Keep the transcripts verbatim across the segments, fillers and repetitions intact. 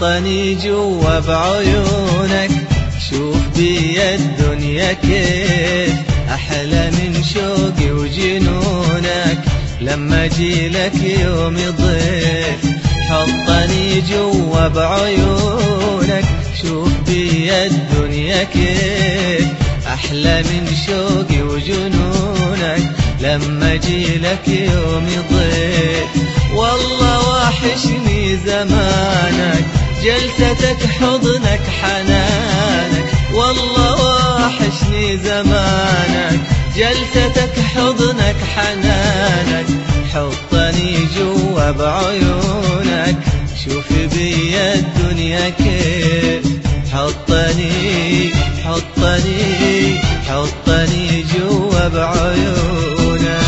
حطني جوا بعيونك، شوف بي الدنيا كيف أحلى من شوقي وجنونك، لما جيلك يوم ضيف. حطني جوا بعيونك، شوف بي الدنيا كيف أحلى من شوقي وجنونك، لما جيلك يوم ضيف. والله واحشني زمانك، جلستك حضنك حنانك، والله واحشني زمانك، جلستك حضنك حنانك. حطني جوا بعيونك، شوف بي الدنيا كيف. حطني حطني حطني جوا بعيونك.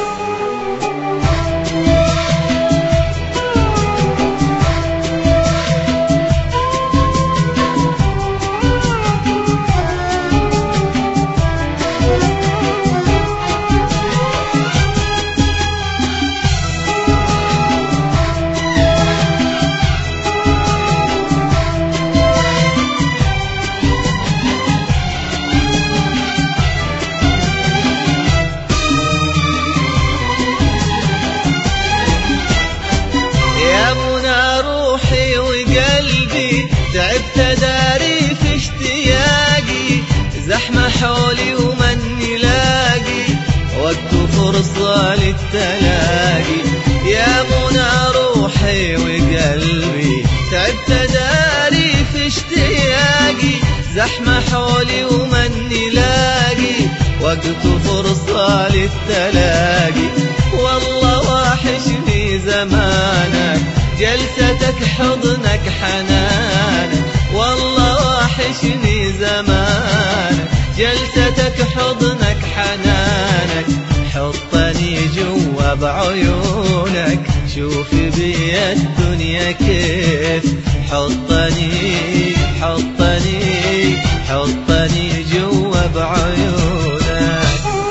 تعبت داري في اشتياقي، زحمة حولي ومن لاقي، وقت فرصة للتلاقي. يا منى روحي وقلبي، تعبت داري في اشتياقي، زحمة حولي ومن لاقي، وقت فرصة للتلاقي. والله واحشني زمانك، جلستك حضنك حنانك، والله واحشني زمانك، جلستك حضنك حنانك. حطني جوا بعيونك، شوف بي الدنيا كيف. حطني حطني حطني جوا بعيونك.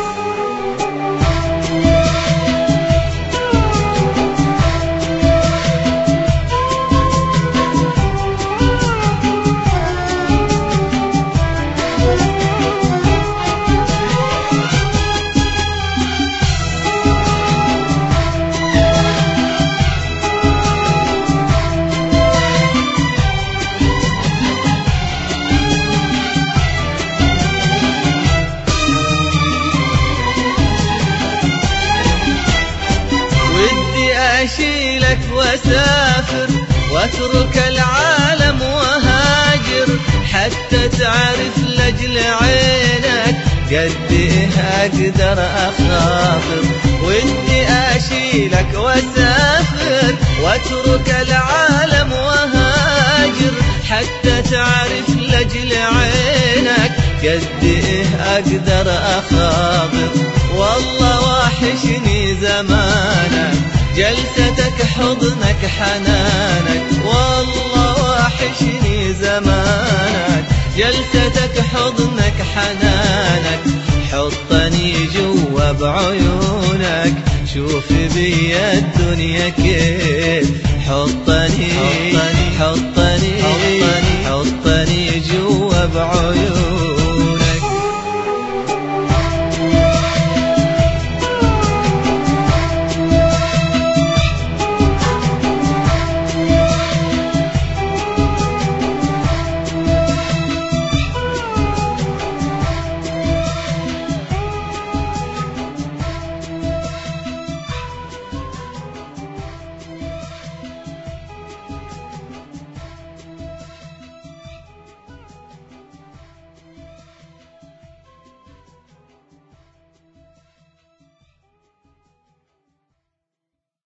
أشيلك واسافر واترك العالم وهاجر، حتى تعرف لأجل عينك قد ايه اقدر اخاطر. ودي اشيلك واسافر واترك العالم وهاجر، حتى تعرف لأجل عينك قد ايه اقدر اخاطر. والله واحشني زمانك، جلستك حضنك حنانك، والله واحشني زمانك، جلستك حضنك حنانك. حطني جوا بعيونك، شوف بي الدنيا كيف. حطني حطني حطني